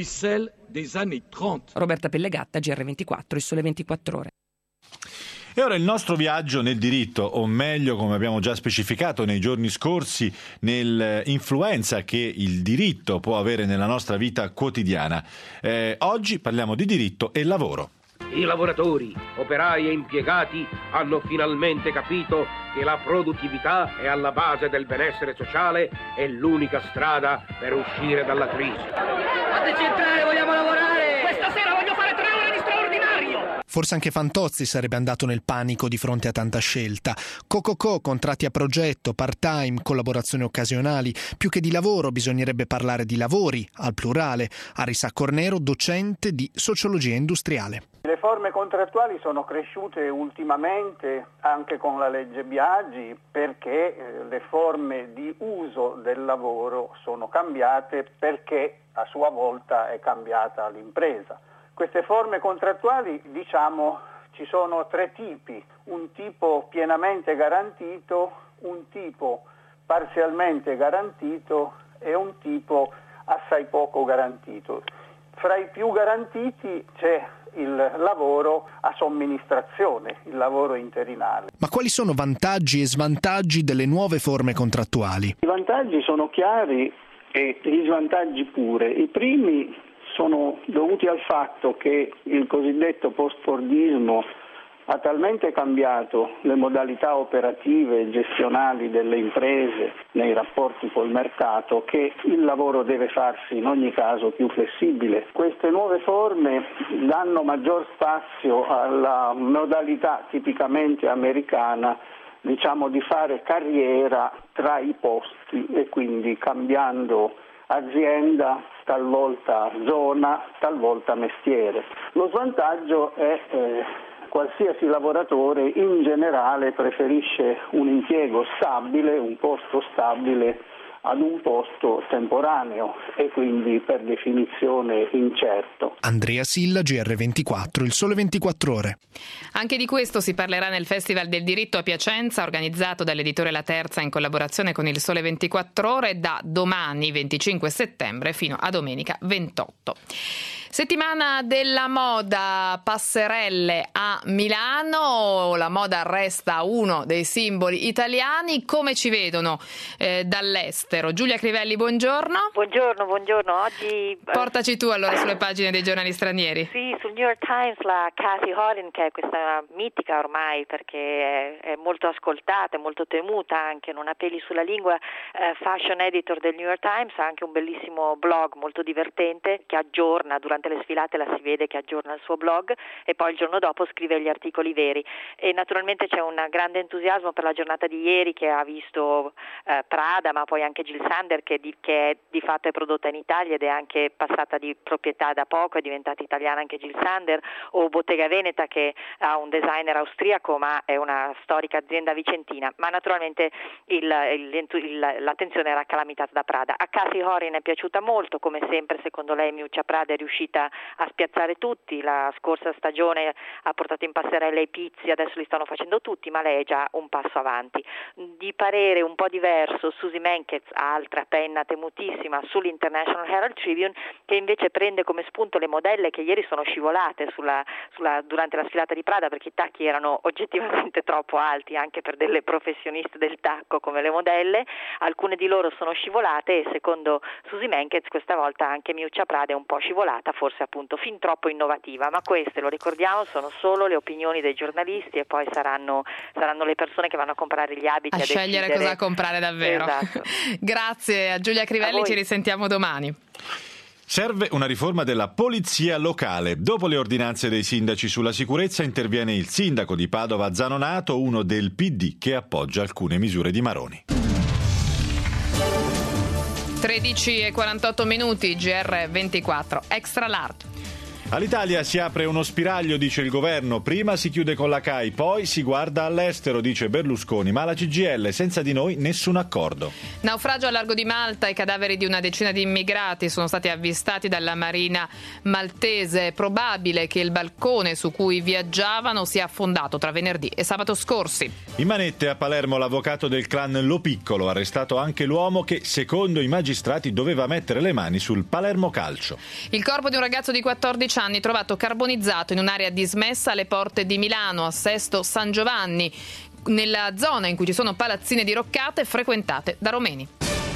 Roberta Pellegatta, G R ventiquattro, Il Sole ventiquattro Ore. E ora il nostro viaggio nel diritto, o meglio, come abbiamo già specificato nei giorni scorsi, nell'influenza che il diritto può avere nella nostra vita quotidiana. Eh, oggi parliamo di diritto e lavoro. I lavoratori, operai e impiegati hanno finalmente capito che la produttività è alla base del benessere sociale e l'unica strada per uscire dalla crisi. Fateci entrare, vogliamo lavorare! Questa sera voglio fare tre ore di straordinario! Forse anche Fantozzi sarebbe andato nel panico di fronte a tanta scelta. Co-co-co, contratti a progetto, part-time, collaborazioni occasionali. Più che di lavoro bisognerebbe parlare di lavori, al plurale. Arisa Cornero, docente di sociologia industriale. Le forme contrattuali sono cresciute ultimamente anche con la legge Biagi perché eh, le forme di uso del lavoro sono cambiate, perché a sua volta è cambiata l'impresa. Queste forme contrattuali, diciamo, ci sono tre tipi: un tipo pienamente garantito, un tipo parzialmente garantito e un tipo assai poco garantito. Fra i più garantiti c'è il lavoro a somministrazione, il lavoro interinale. Ma quali sono vantaggi e svantaggi delle nuove forme contrattuali? I vantaggi sono chiari e gli svantaggi pure. I primi sono dovuti al fatto che il cosiddetto post-fordismo ha talmente cambiato le modalità operative e gestionali delle imprese nei rapporti col mercato che il lavoro deve farsi in ogni caso più flessibile. Queste nuove forme danno maggior spazio alla modalità tipicamente americana, diciamo, di fare carriera tra i posti e quindi cambiando azienda, talvolta zona, talvolta mestiere. Lo svantaggio è eh, qualsiasi lavoratore in generale preferisce un impiego stabile, un posto stabile ad un posto temporaneo e quindi per definizione incerto. Andrea Silla, G R ventiquattro, Il Sole ventiquattro Ore. Anche di questo si parlerà nel Festival del Diritto a Piacenza, organizzato dall'editore La Terza in collaborazione con Il Sole ventiquattro Ore, da domani venticinque settembre fino a domenica ventotto. Settimana della moda, passerelle a Milano, la moda resta uno dei simboli italiani. Come ci vedono eh, dall'estero? Giulia Crivelli, buongiorno. Buongiorno, buongiorno. Oggi portaci tu allora sulle pagine dei giornali stranieri. Sì, sul New York Times la Kathy Hollin, che è questa mitica ormai perché è, è molto ascoltata, è molto temuta anche, non ha peli sulla lingua, eh, fashion editor del New York Times, ha anche un bellissimo blog molto divertente che aggiorna durante le sfilate, la si vede che aggiorna il suo blog e poi il giorno dopo scrive gli articoli veri. E naturalmente c'è un grande entusiasmo per la giornata di ieri che ha visto eh, Prada, ma poi anche Jil Sander che di, che è, di fatto è prodotta in Italia ed è anche passata di proprietà da poco, è diventata italiana anche Jil Sander, o Bottega Veneta che ha un designer austriaco ma è una storica azienda vicentina. Ma naturalmente il, il, il, l'attenzione era calamitata da Prada. A Kathy Hollin è piaciuta molto, come sempre secondo lei Miuccia Prada è riuscita a spiazzare tutti. La scorsa stagione ha portato in passerella i Pizzi, adesso li stanno facendo tutti, ma lei è già un passo avanti. Di parere un po' diverso Susie Menkes, altra penna temutissima sull'International Herald Tribune, che invece prende come spunto le modelle che ieri sono scivolate sulla, sulla, durante la sfilata di Prada, perché i tacchi erano oggettivamente troppo alti anche per delle professioniste del tacco come le modelle. Alcune di loro sono scivolate e secondo Susie Menkes questa volta anche Miuccia Prada è un po' scivolata, forse appunto fin troppo innovativa, ma queste, lo ricordiamo, sono solo le opinioni dei giornalisti e poi saranno, saranno le persone che vanno a comprare gli abiti a, a scegliere decidere cosa comprare davvero. Esatto. Grazie a Giulia Crivelli, ci risentiamo domani. Serve una riforma della polizia locale. Dopo le ordinanze dei sindaci sulla sicurezza interviene il sindaco di Padova Zanonato, uno del P D che appoggia alcune misure di Maroni. tredici e quarantotto minuti, G R ventiquattro, extra large. All'Italia si apre uno spiraglio, dice il governo. Prima si chiude con la C A I, poi si guarda all'estero, dice Berlusconi. Ma la C G I L, senza di noi, nessun accordo. Naufragio al largo di Malta, i cadaveri di una decina di immigrati sono stati avvistati dalla marina maltese. È probabile che il balcone su cui viaggiavano sia affondato tra venerdì e sabato scorsi. In manette a Palermo l'avvocato del clan Lo Piccolo, arrestato anche l'uomo che, secondo i magistrati, doveva mettere le mani sul Palermo Calcio. Il corpo di un ragazzo di quattordici anni trovato carbonizzato in un'area dismessa alle porte di Milano, a Sesto San Giovanni, nella zona in cui ci sono palazzine diroccate frequentate da romeni.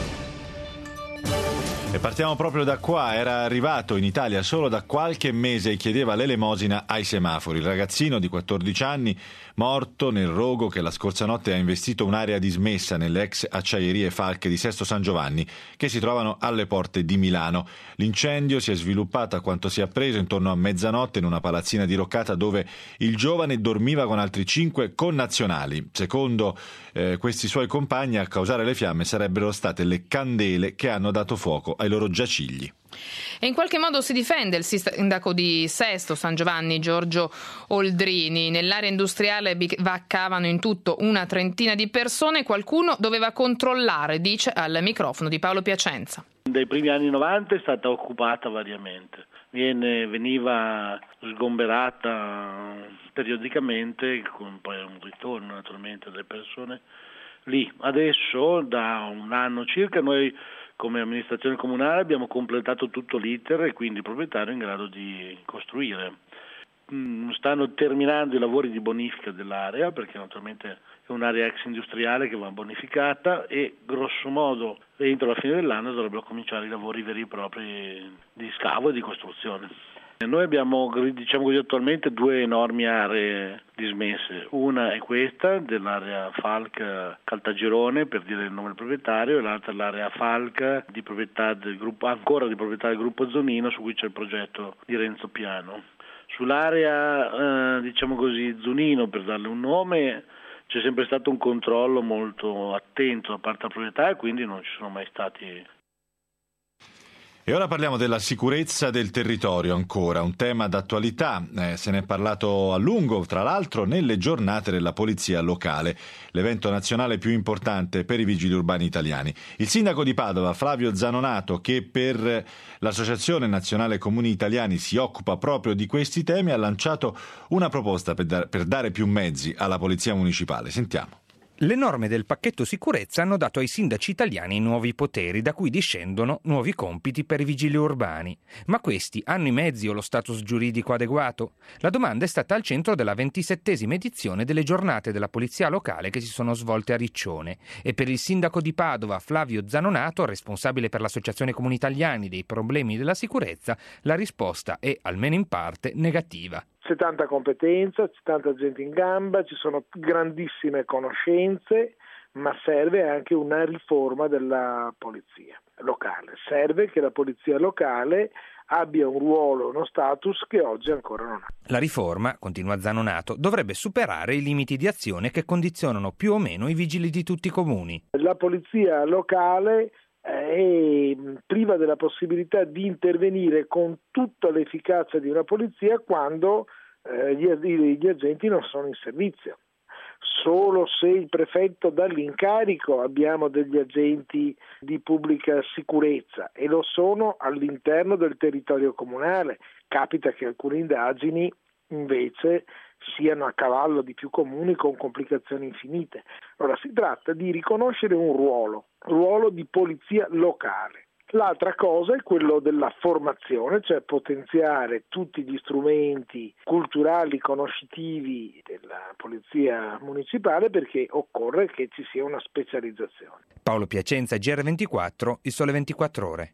E partiamo proprio da qua. Era arrivato in Italia solo da qualche mese e chiedeva l'elemosina ai semafori. Il ragazzino di quattordici anni, morto nel rogo che la scorsa notte ha investito un'area dismessa nelle ex acciaierie Falche di Sesto San Giovanni, che si trovano alle porte di Milano. L'incendio si è sviluppato, a quanto si è appreso, intorno a mezzanotte in una palazzina diroccata dove il giovane dormiva con altri cinque connazionali. Secondo eh, questi suoi compagni, a causare le fiamme sarebbero state le candele che hanno dato fuoco ai loro giacigli. E in qualche modo si difende il sindaco di Sesto San Giovanni, Giorgio Oldrini. Nell'area industriale bivaccavano in tutto una trentina di persone. Qualcuno doveva controllare, dice al microfono di Paolo Piacenza. Dai primi anni novanta è stata occupata variamente. Viene, veniva sgomberata periodicamente, con poi un ritorno naturalmente delle persone lì. Adesso, da un anno circa, noi come amministrazione comunale abbiamo completato tutto l'iter e quindi il proprietario è in grado di costruire. Stanno terminando i lavori di bonifica dell'area, perché naturalmente è un'area ex industriale che va bonificata e grosso modo entro la fine dell'anno dovrebbero cominciare i lavori veri e propri di scavo e di costruzione. Noi abbiamo, diciamo così, attualmente due enormi aree dismesse. Una è questa, dell'area Falca Caltagirone, per dire il nome del proprietario, e l'altra è l'area Falca, di proprietà del gruppo, ancora di proprietà del gruppo Zonino, su cui c'è il progetto di Renzo Piano. Sull'area, eh, diciamo così, Zunino, per darle un nome, c'è sempre stato un controllo molto attento da parte della proprietà e quindi non ci sono mai stati. E ora parliamo della sicurezza del territorio ancora, un tema d'attualità, eh, se ne è parlato a lungo, tra l'altro nelle giornate della polizia locale, l'evento nazionale più importante per i vigili urbani italiani. Il sindaco di Padova, Flavio Zanonato, che per l'Associazione Nazionale Comuni Italiani si occupa proprio di questi temi, ha lanciato una proposta per, dar- per dare più mezzi alla polizia municipale. Sentiamo. Le norme del pacchetto sicurezza hanno dato ai sindaci italiani nuovi poteri, da cui discendono nuovi compiti per i vigili urbani. Ma questi hanno i mezzi o lo status giuridico adeguato? La domanda è stata al centro della ventisettesima edizione delle giornate della polizia locale che si sono svolte a Riccione. E per il sindaco di Padova, Flavio Zanonato, responsabile per l'Associazione Comuni Italiani dei problemi della sicurezza, la risposta è, almeno in parte, negativa. C'è tanta competenza, c'è tanta gente in gamba, ci sono grandissime conoscenze, ma serve anche una riforma della polizia locale. Serve che la polizia locale abbia un ruolo, uno status che oggi ancora non ha. La riforma, continua Zanonato, dovrebbe superare i limiti di azione che condizionano più o meno i vigili di tutti i comuni. La polizia locale è priva della possibilità di intervenire con tutta l'efficacia di una polizia quando eh, gli, gli agenti non sono in servizio. Solo se il prefetto dà l'incarico abbiamo degli agenti di pubblica sicurezza e lo sono all'interno del territorio comunale. Capita che alcune indagini invece siano a cavallo di più comuni con complicazioni infinite. Allora si tratta di riconoscere un ruolo, ruolo di polizia locale. L'altra cosa è quello della formazione, cioè potenziare tutti gli strumenti culturali, conoscitivi della polizia municipale, perché occorre che ci sia una specializzazione. Paolo Piacenza, G R ventiquattro, Il Sole ventiquattro Ore.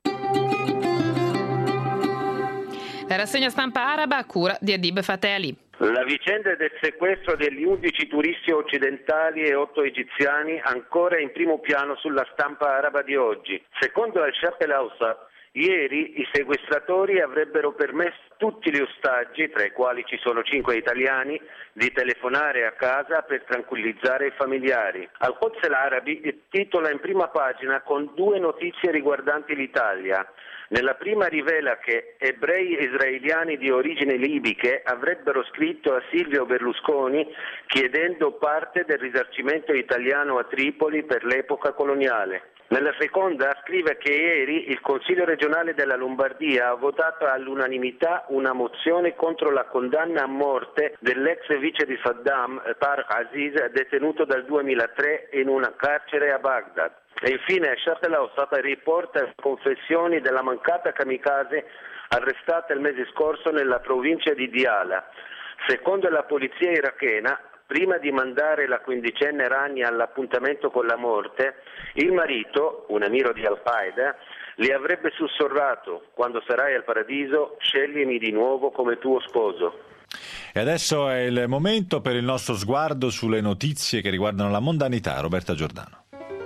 La rassegna stampa araba a cura di Adib Fateh Ali. La vicenda del sequestro degli undici turisti occidentali e otto egiziani ancora in primo piano sulla stampa araba di oggi. Secondo Al-Sharq al-Awsat, ieri i sequestratori avrebbero permesso a tutti gli ostaggi, tra i quali ci sono cinque italiani, di telefonare a casa per tranquillizzare i familiari. Al-Quds al-Arabi titola in prima pagina con due notizie riguardanti l'Italia. Nella prima rivela che ebrei israeliani di origini libiche avrebbero scritto a Silvio Berlusconi chiedendo parte del risarcimento italiano a Tripoli per l'epoca coloniale. Nella seconda scrive che ieri il Consiglio regionale della Lombardia ha votato all'unanimità una mozione contro la condanna a morte dell'ex vice di Saddam, Tariq Aziz, detenuto dal duemilatré in un carcere a Baghdad. E infine Al-Sharq al-Awsat riporta le confessioni della mancata kamikaze arrestata il mese scorso nella provincia di Diyala. Secondo la polizia irachena, prima di mandare la quindicenne Rania all'appuntamento con la morte, il marito, un amiro di Al-Qaeda, le avrebbe sussurrato: quando sarai al paradiso, sceglimi di nuovo come tuo sposo. E adesso è il momento per il nostro sguardo sulle notizie che riguardano la mondanità. Roberta Giordano.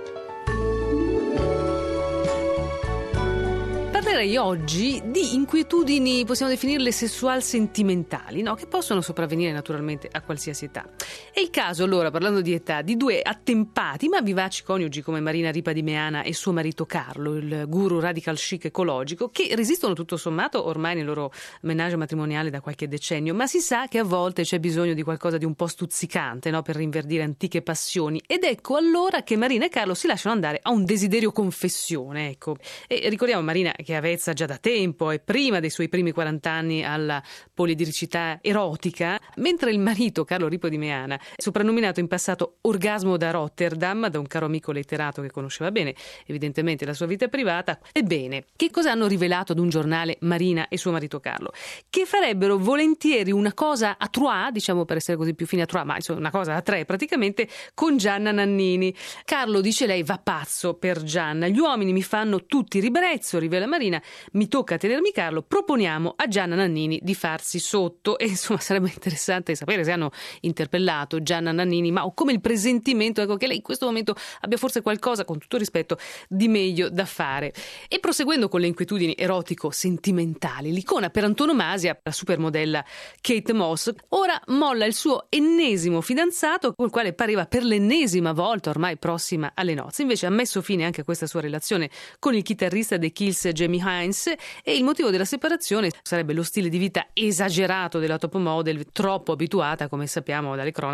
Parlerei oggi di inquietudini, possiamo definirle sessual-sentimentali, no? Che possono sopravvenire naturalmente a qualsiasi età. È il caso, allora, parlando di età, di due attempati ma vivaci coniugi come Marina Ripa di Meana e suo marito Carlo, il guru radical chic ecologico, che resistono tutto sommato ormai nel loro menage matrimoniale da qualche decennio, ma si sa che a volte c'è bisogno di qualcosa di un po' stuzzicante, no? Per rinverdire antiche passioni. Ed ecco allora che Marina e Carlo si lasciano andare a un desiderio confessione, ecco. E ricordiamo Marina che avezza già da tempo e prima dei suoi primi quaranta anni alla poliedricità erotica, mentre il marito Carlo Ripa di Meana, soprannominato in passato Orgasmo da Rotterdam da un caro amico letterato che conosceva bene evidentemente la sua vita privata. Ebbene, che cosa hanno rivelato ad un giornale Marina e suo marito Carlo? Che farebbero volentieri una cosa a trois, diciamo per essere così più fine a trois, ma insomma una cosa a tre praticamente, con Gianna Nannini. Carlo, dice lei, va pazzo per Gianna, gli uomini mi fanno tutti ribrezzo, rivela Marina, mi tocca tenermi Carlo, proponiamo a Gianna Nannini di farsi sotto. E insomma sarebbe interessante sapere se hanno interpellato Gianna Nannini, ma ho come il presentimento, ecco, che lei in questo momento abbia forse qualcosa, con tutto rispetto, di meglio da fare. E proseguendo con le inquietudini erotico-sentimentali, l'icona per antonomasia, la supermodella Kate Moss, ora molla il suo ennesimo fidanzato, col quale pareva per l'ennesima volta ormai prossima alle nozze. Invece ha messo fine anche a questa sua relazione con il chitarrista dei Kills Jamie Hines, e il motivo della separazione sarebbe lo stile di vita esagerato della top model, troppo abituata, come sappiamo dalle cronache,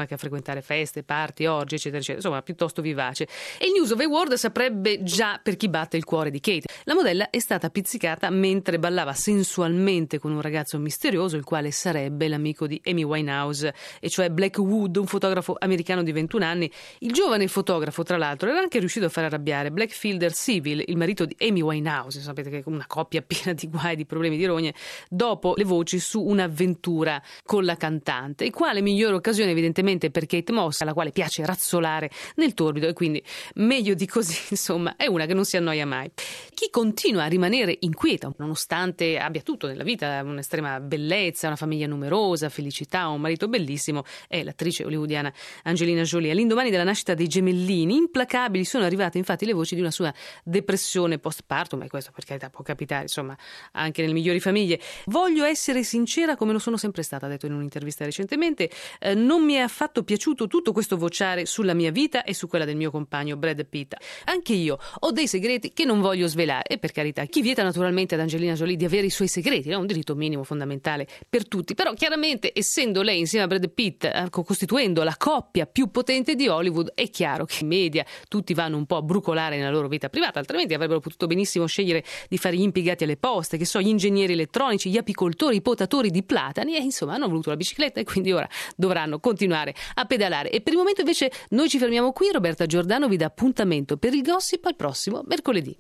che a frequentare feste, party, orge, eccetera, eccetera, insomma piuttosto vivace. E il News of the World saprebbe già per chi batte il cuore di Kate. La modella è stata pizzicata mentre ballava sensualmente con un ragazzo misterioso, il quale sarebbe l'amico di Amy Winehouse, e cioè Blake Wood, un fotografo americano di ventuno anni. Il giovane fotografo, tra l'altro, era anche riuscito a far arrabbiare Black Fielder Civil, il marito di Amy Winehouse, sapete che è una coppia piena di guai, di problemi, di rogne, dopo le voci su un'avventura con la cantante, e quale migliore occasione evidentemente per Kate Moss, alla quale piace razzolare nel torbido, e quindi meglio di così, insomma, è una che non si annoia mai. Chi continua a rimanere inquieta, nonostante abbia tutto nella vita, un'estrema bellezza, una famiglia numerosa, felicità, un marito bellissimo, è l'attrice hollywoodiana Angelina Jolie. All'indomani della nascita dei gemellini implacabili sono arrivate infatti le voci di una sua depressione postpartum, e questo per carità può capitare, insomma, anche nelle migliori famiglie. Voglio essere sincera come lo sono sempre stata, ha detto in un'intervista recentemente, eh, non mi è affatto piaciuto tutto questo vociare sulla mia vita e su quella del mio compagno Brad Pitt. Anche io ho dei segreti che non voglio svelare, e per carità, chi vieta naturalmente ad Angelina Jolie di avere i suoi segreti, è un diritto minimo fondamentale per tutti, però chiaramente essendo lei insieme a Brad Pitt costituendo la coppia più potente di Hollywood, è chiaro che i media tutti vanno un po' a brucolare nella loro vita privata, altrimenti avrebbero potuto benissimo scegliere di fare gli impiegati alle poste, che so, gli ingegneri elettronici, gli apicoltori, i potatori di platani, e insomma hanno voluto la bicicletta e quindi ora dovranno continuare a pedalare. E per il momento invece noi ci fermiamo qui. Roberta Giordano vi dà appuntamento per il gossip al prossimo mercoledì.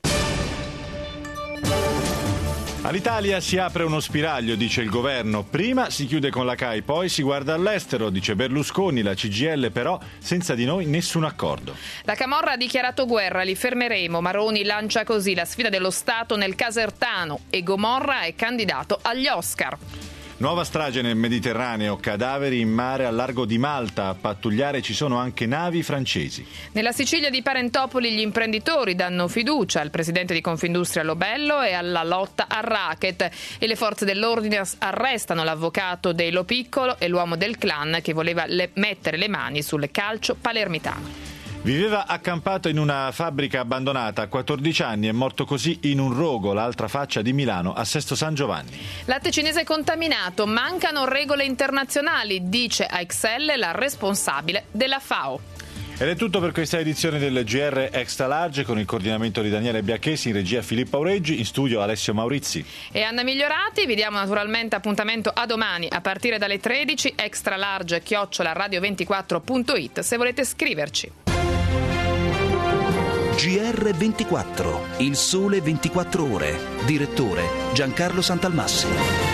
All'Italia si apre uno spiraglio, dice il governo. Prima si chiude con la C A I, poi si guarda all'estero, dice Berlusconi. La C G I L però senza di noi nessun accordo. La Camorra ha dichiarato guerra, li fermeremo. Maroni lancia così la sfida dello Stato nel Casertano, e Gomorra è candidato agli Oscar. Nuova strage nel Mediterraneo, cadaveri in mare al largo di Malta, a pattugliare ci sono anche navi francesi. Nella Sicilia di Parentopoli gli imprenditori danno fiducia al presidente di Confindustria Lobello e alla lotta al racket, e le forze dell'ordine arrestano l'avvocato dei Lo Piccolo e l'uomo del clan che voleva le- mettere le mani sul calcio palermitano. Viveva accampato in una fabbrica abbandonata a quattordici anni, è morto così in un rogo, l'altra faccia di Milano, a Sesto San Giovanni. Latte cinese contaminato, mancano regole internazionali, dice a Excel la responsabile della F A O. Ed è tutto per questa edizione del G R Extra Large, con il coordinamento di Daniele Biacchesi, in regia Filippo Aureggi, in studio Alessio Maurizi e Anna Migliorati. Vi diamo naturalmente appuntamento a domani a partire dalle tredici, extra large chiocciola radio ventiquattro punto it se volete scriverci. G R ventiquattro, il sole ventiquattro ore. Direttore Giancarlo Santalmassi.